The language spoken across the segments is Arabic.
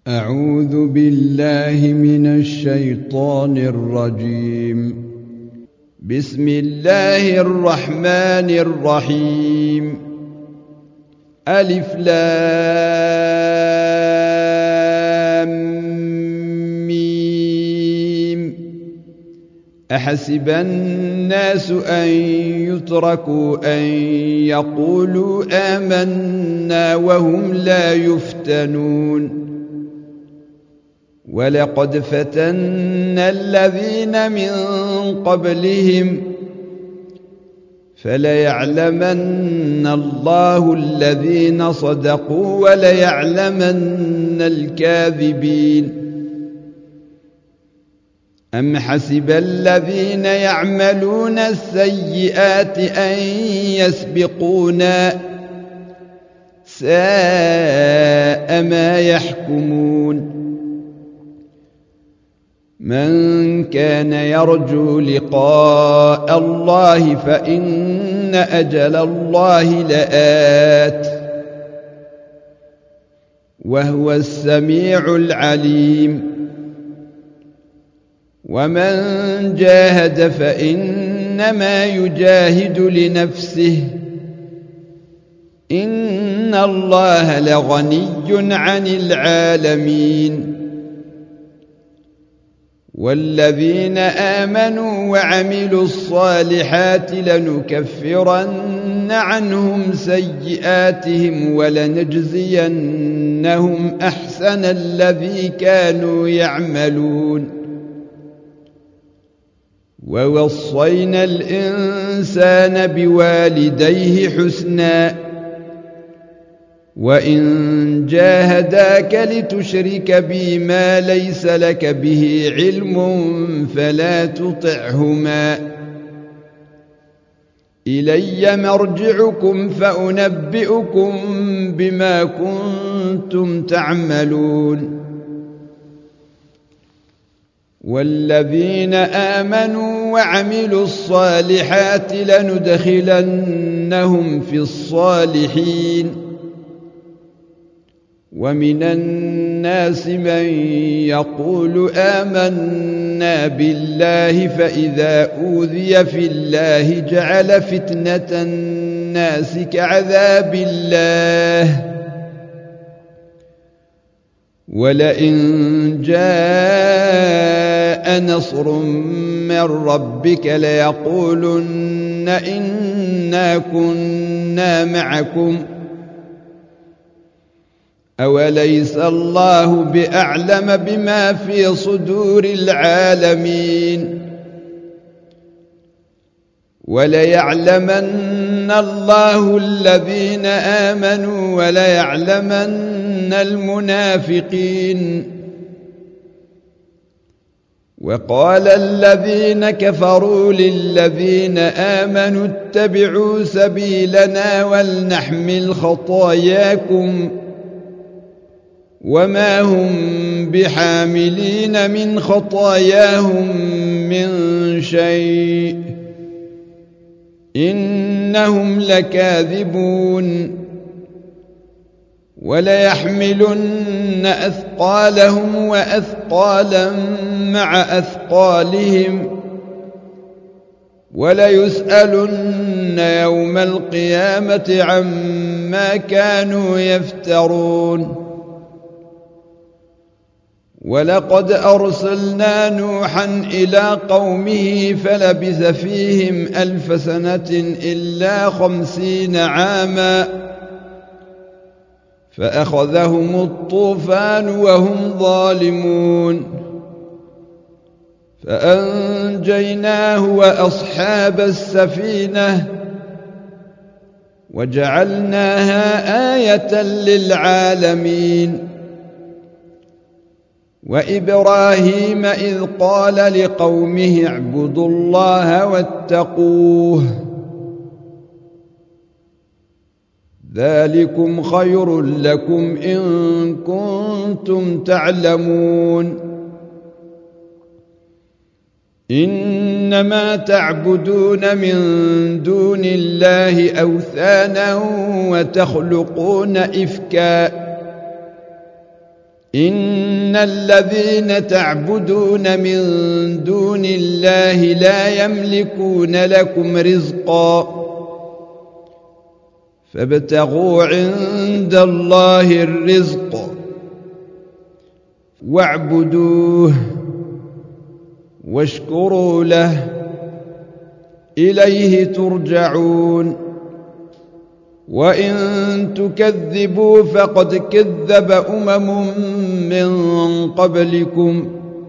أعوذ بالله من الشيطان الرجيم. بسم الله الرحمن الرحيم. ألف لام ميم. أحسب الناس أن يتركوا أن يقولوا آمنا وهم لا يفتنون. ولقد فتنا الذين من قبلهم فليعلمن الله الذين صدقوا وليعلمن الكاذبين. أم حسب الذين يعملون السيئات أن يسبقونا ساء ما يحكمون. من كان يرجو لقاء الله فإن أجل الله لآت وهو السميع العليم. ومن جاهد فإنما يجاهد لنفسه إن الله لغني عن العالمين. والذين آمنوا وعملوا الصالحات لنكفرن عنهم سيئاتهم ولنجزينهم أحسن الذي كانوا يعملون. ووصينا الإنسان بوالديه حسنا وإن جاهداك لتشرك بي ما ليس لك به علم فلا تطعهما. إلي مرجعكم فأنبئكم بما كنتم تعملون. والذين آمنوا وعملوا الصالحات لندخلنهم في الصالحين. ومن الناس من يقول آمنا بالله فإذا أوذي في الله جعل فتنة الناس كعذاب الله. ولئن جاء نصر من ربك ليقولن إنا كنا معكم أوليس الله بأعلم بما في صدور العالمين. وليعلمن الله الذين آمنوا وليعلمن المنافقين. وقال الذين كفروا للذين آمنوا اتبعوا سبيلنا ولنحمل خطاياكم وما هم بحاملين من خطاياهم من شيء إنهم لكاذبون. وليحملن أثقالهم وأثقالا مع أثقالهم وليسألن يوم القيامة عما كانوا يفترون. ولقد أرسلنا نوحا إلى قومه فلبث فيهم 1000 سنة إلا 50 عاما فأخذهم الطوفان وهم ظالمون. فأنجيناه وأصحاب السفينة وجعلناها آية للعالمين. وإبراهيم إذ قال لقومه اعبدوا الله واتقوه ذلكم خير لكم إن كنتم تعلمون. إنما تعبدون من دون الله أوثانا وتخلقون إفكا إن إن الذين تعبدون من دون الله لا يملكون لكم رزقا فابتغوا عند الله الرزق واعبدوه واشكروا له إليه ترجعون وإن تكذبوا فقد كذب من قبلكم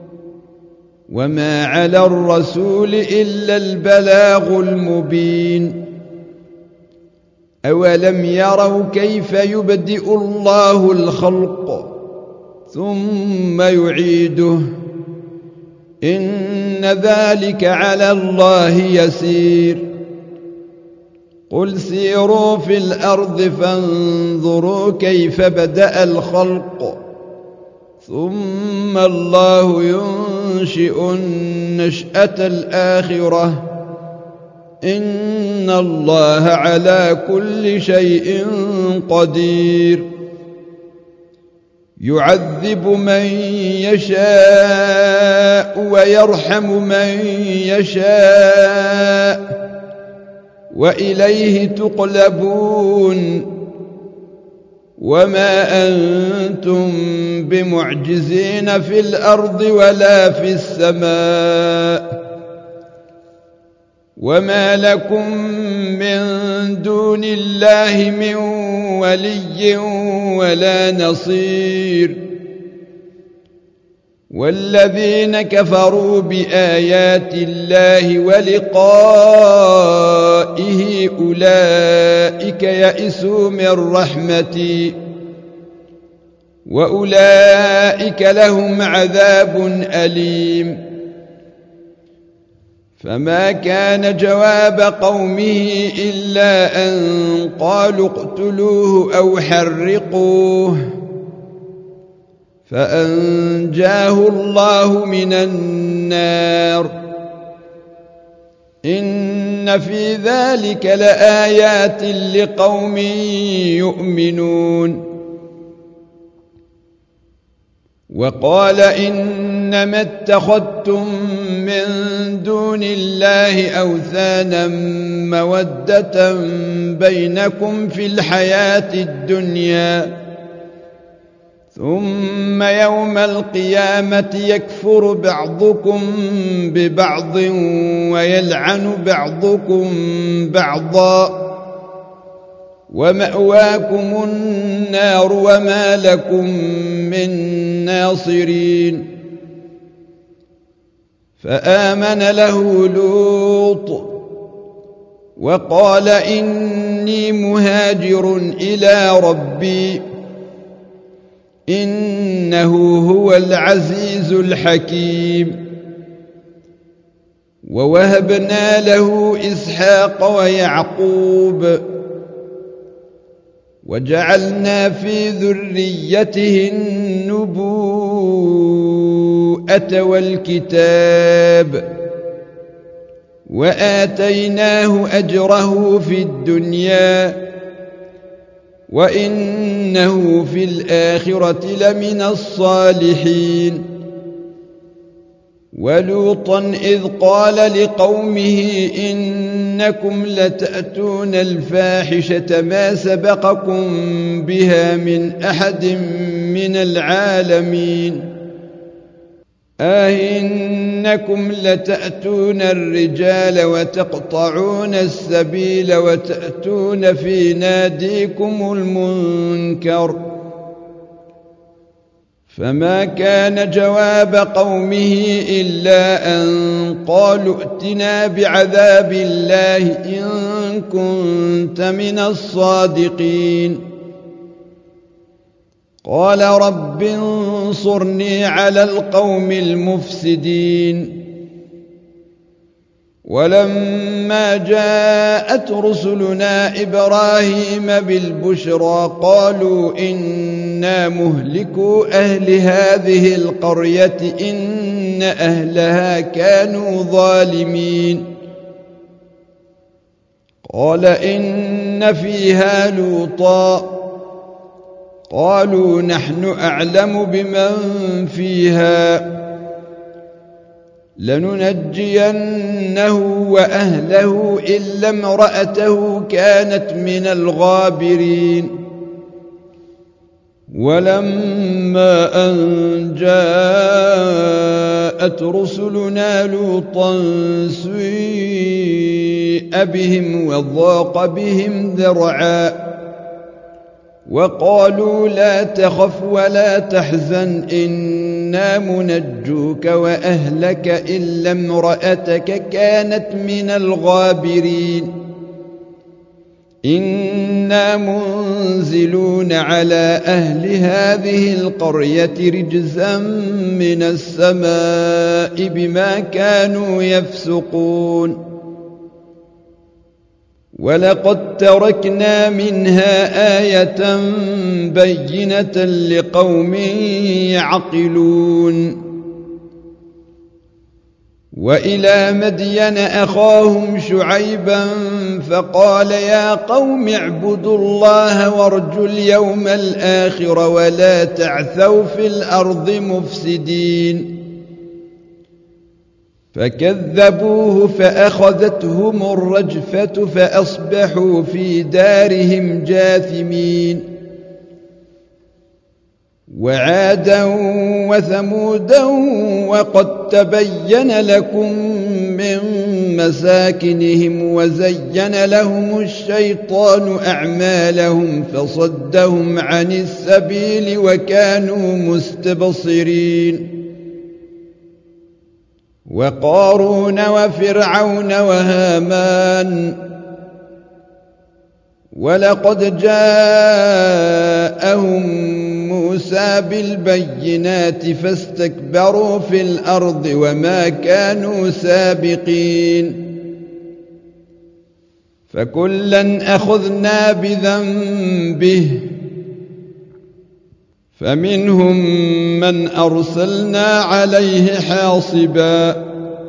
وما على الرسول إلا البلاغ المبين أولم يروا كيف يبدئ الله الخلق ثم يعيده إن ذلك على الله يسير قل سيروا في الأرض فانظروا كيف بدأ الخلق ثم الله ينشئ النشأة الآخرة إن الله على كل شيء قدير يعذب من يشاء ويرحم من يشاء وإليه تقلبون وما أنتم بمعجزين في الأرض ولا في السماء وما لكم من دون الله من ولي ولا نصير والذين كفروا بآيات الله ولقائه أولئك يئسوا من رحمتي وأولئك لهم عذاب أليم فما كان جواب قومه إلا أن قالوا اقتلوه أو حرقوه فأنجاه الله من النار إن في ذلك لآيات لقوم يؤمنون وقال إنما اتخذتم من دون الله أوثانا مودة بينكم في الحياة الدنيا ثم يوم القيامة يكفر بعضكم ببعض ويلعن بعضكم بعضا ومأواكم النار وما لكم من ناصرين فآمن له لوط وقال إني مهاجر إلى ربي إنه هو العزيز الحكيم ووهبنا له إسحاق ويعقوب وجعلنا في ذريته النبوءة والكتاب وآتيناه أجره في الدنيا وإنه في الآخرة لمن الصالحين ولوطا إذ قال لقومه إنكم لتأتون الفاحشة ما سبقكم بها من أحد من العالمين إنكم لتأتون الرجال وتقطعون السبيل وتأتون في ناديكم المنكر فما كان جواب قومه إلا أن قالوا ائتنا بعذاب الله إن كنت من الصادقين قال رب انصرني على القوم المفسدين ولما جاءت رسلنا إبراهيم بالبشرى قالوا إنا مهلكو أهل هذه القرية إن أهلها كانوا ظالمين قال إن فيها لوطا قالوا نحن أعلم بمن فيها لننجينه وأهله إلا امرأته كانت من الغابرين ولما أن جاءت رسلنا لوطا سيء بهم وضاق بهم ذرعا وقالوا لا تخف ولا تحزن إنا منجوك وأهلك إلا امرأتك كانت من الغابرين إنا منزلون على أهل هذه القرية رجزا من السماء بما كانوا يفسقون ولقد تركنا منها آية بينة لقوم يعقلون وإلى مدين أخاهم شعيبا فقال يا قوم اعبدوا الله وارجوا اليوم الآخر ولا تعثوا في الأرض مفسدين فكذبوه فأخذتهم الرجفة فأصبحوا في دارهم جاثمين وعادا وثمودا وقد تبين لكم من مساكنهم وزين لهم الشيطان أعمالهم فصدهم عن السبيل وكانوا مستبصرين وقارون وفرعون وهامان ولقد جاءهم موسى بالبينات فاستكبروا في الأرض وما كانوا سابقين فكلا أخذنا بذنبه فمنهم من أرسلنا عليه حاصبا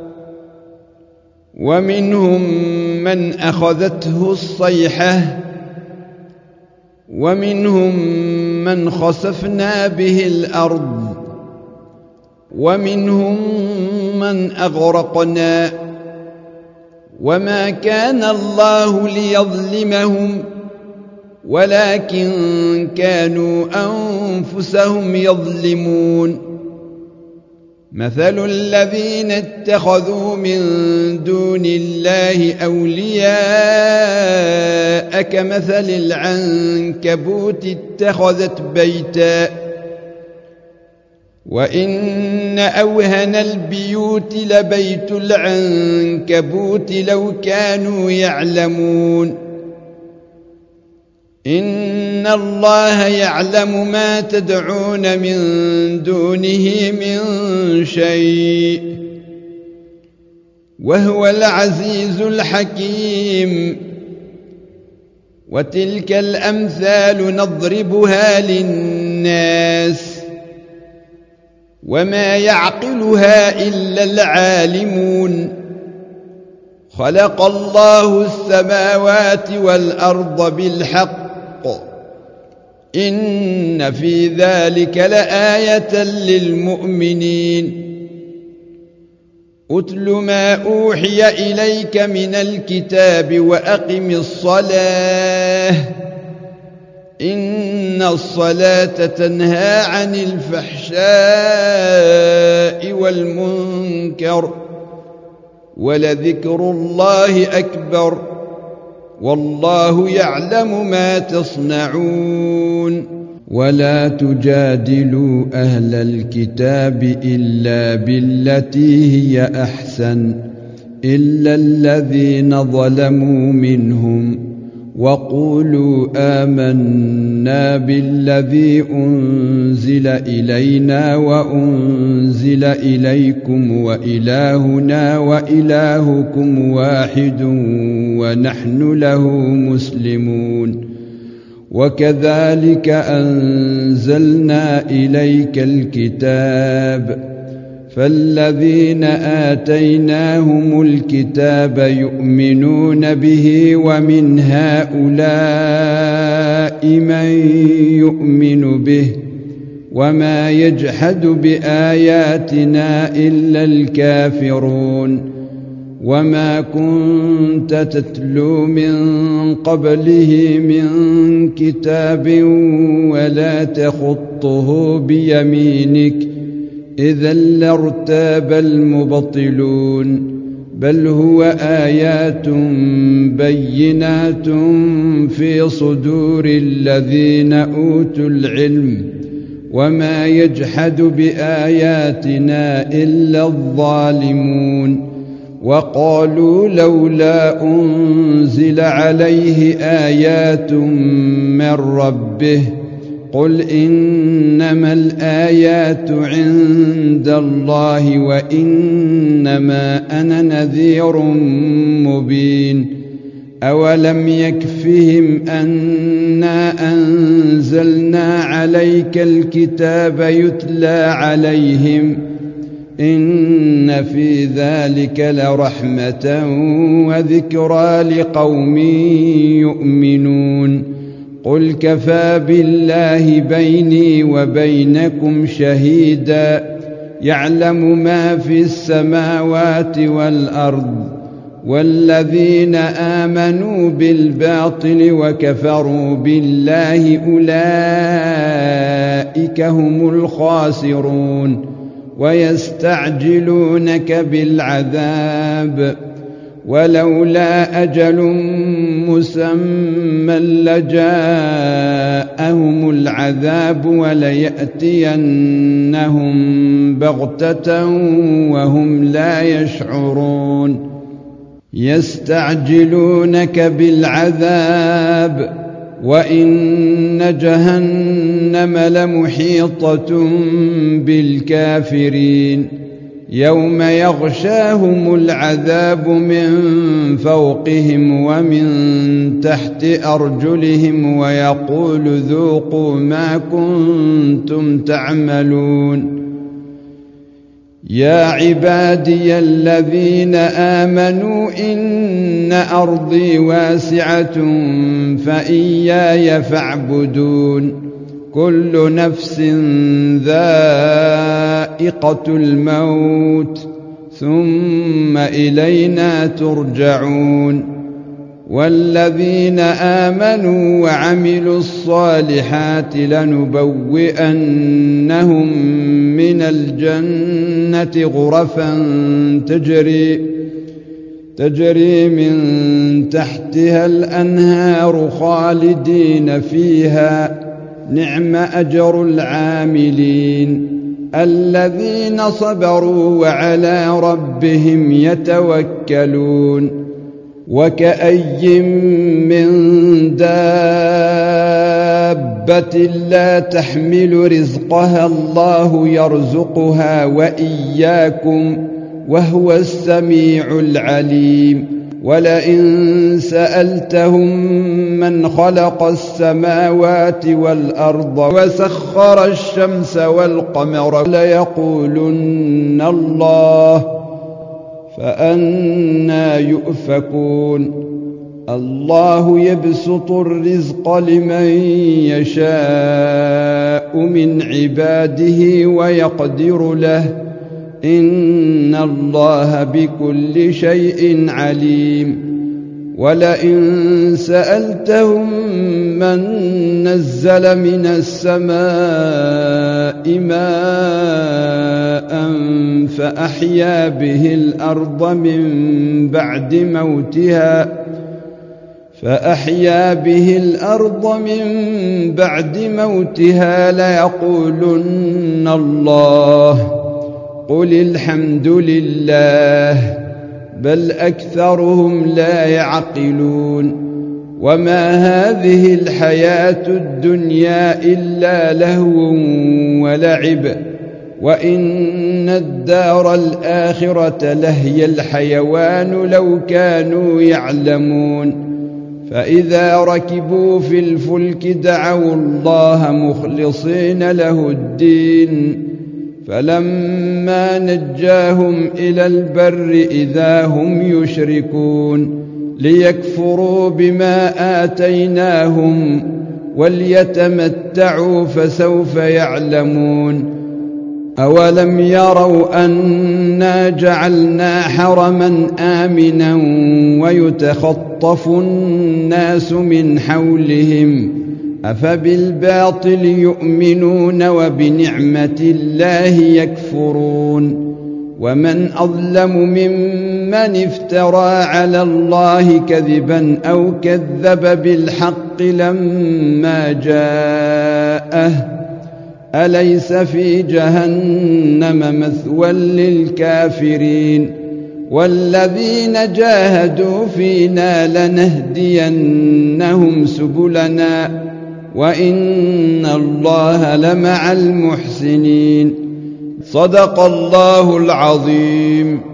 ومنهم من أخذته الصيحة ومنهم من خسفنا به الأرض ومنهم من أغرقنا وما كان الله ليظلمهم ولكن كانوا أنفسهم يظلمون مثل الذين اتخذوا من دون الله أولياء كمثل العنكبوت اتخذت بيتا وإن أوهن البيوت لبيت العنكبوت لو كانوا يعلمون إن الله يعلم ما تدعون من دونه من شيء وهو العزيز الحكيم وتلك الأمثال نضربها للناس وما يعقلها إلا العالمون خلق الله السماوات والأرض بالحق إن في ذلك لآية للمؤمنين أتل ما أوحي إليك من الكتاب وأقم الصلاة إن الصلاة تنهى عن الفحشاء والمنكر ولذكر الله أكبر والله يعلم ما تصنعون ولا تجادلوا أهل الكتاب إلا بالتي هي أحسن إلا الذين ظلموا منهم وقولوا آمنا بالذي أنزل إلينا وأنزل إليكم وإلهنا وإلهكم واحد ونحن له مسلمون وكذلك أنزلنا إليك الكتاب فالذين آتيناهم الكتاب يؤمنون به ومن هؤلاء من يؤمن به وما يجحد بآياتنا إلا الكافرون وما كنت تتلو من قبله من كتاب ولا تخطه بيمينك إذا لارتاب المبطلون بل هو آيات بينات في صدور الذين أوتوا العلم وما يجحد بآياتنا إلا الظالمون وقالوا لولا أنزل عليه آيات من ربه قل إنما الآيات عند الله وإنما أنا نذير مبين أولم يكفهم أنا أنزلنا عليك الكتاب يتلى عليهم إن في ذلك لرحمة وذكرى لقوم يؤمنون قل كفى بالله بيني وبينكم شهيدا يعلم ما في السماوات والأرض والذين آمنوا بالباطل وكفروا بالله أولئك هم الخاسرون ويستعجلونك بالعذاب ولولا أجل مسمى لجاءهم العذاب وليأتينهم بغتة وهم لا يشعرون يستعجلونك بالعذاب وإن جهنم لمحيطة بالكافرين يوم يغشاهم العذاب من فوقهم ومن تحت أرجلهم ويقول ذوقوا ما كنتم تعملون يا عبادي الذين آمنوا إن أرضي واسعة فإياي فاعبدون كل نفس ذائقة الموت ثم إلينا ترجعون والذين آمنوا وعملوا الصالحات لنبوئنهم من الجنة غرفا تجري من تحتها الأنهار خالدين فيها نعم أجر العاملين الذين صبروا وعلى ربهم يتوكلون وكأي من دابة لا تحمل رزقها الله يرزقها وإياكم وهو السميع العليم ولئن سألتهم من خلق السماوات والأرض وسخر الشمس والقمر ليقولن الله فأنى يؤفكون الله يبسط الرزق لمن يشاء من عباده ويقدر له إن الله بكل شيء عليم ولئن سألتهم من نزل من السماء ماء فأحيا به الأرض من بعد موتها ليقولن الله قل الحمد لله بل أكثرهم لا يعقلون وما هذه الحياة الدنيا إلا لهو ولعب وإن الدار الآخرة لهي الحيوان لو كانوا يعلمون فإذا ركبوا في الفلك دعوا الله مخلصين له الدين فلما نجاهم إلى البر إذا هم يشركون ليكفروا بما آتيناهم وليتمتعوا فسوف يعلمون أولم يروا أنا جعلنا حرما آمنا ويتخطف الناس من حولهم أفبالباطل يؤمنون وبنعمة الله يكفرون ومن أظلم ممن افترى على الله كذبا أو كذب بالحق لما جاءه أليس في جهنم مثوى للكافرين والذين جاهدوا فينا لنهدينهم سبلنا وإن الله لمع المحسنين صدق الله العظيم.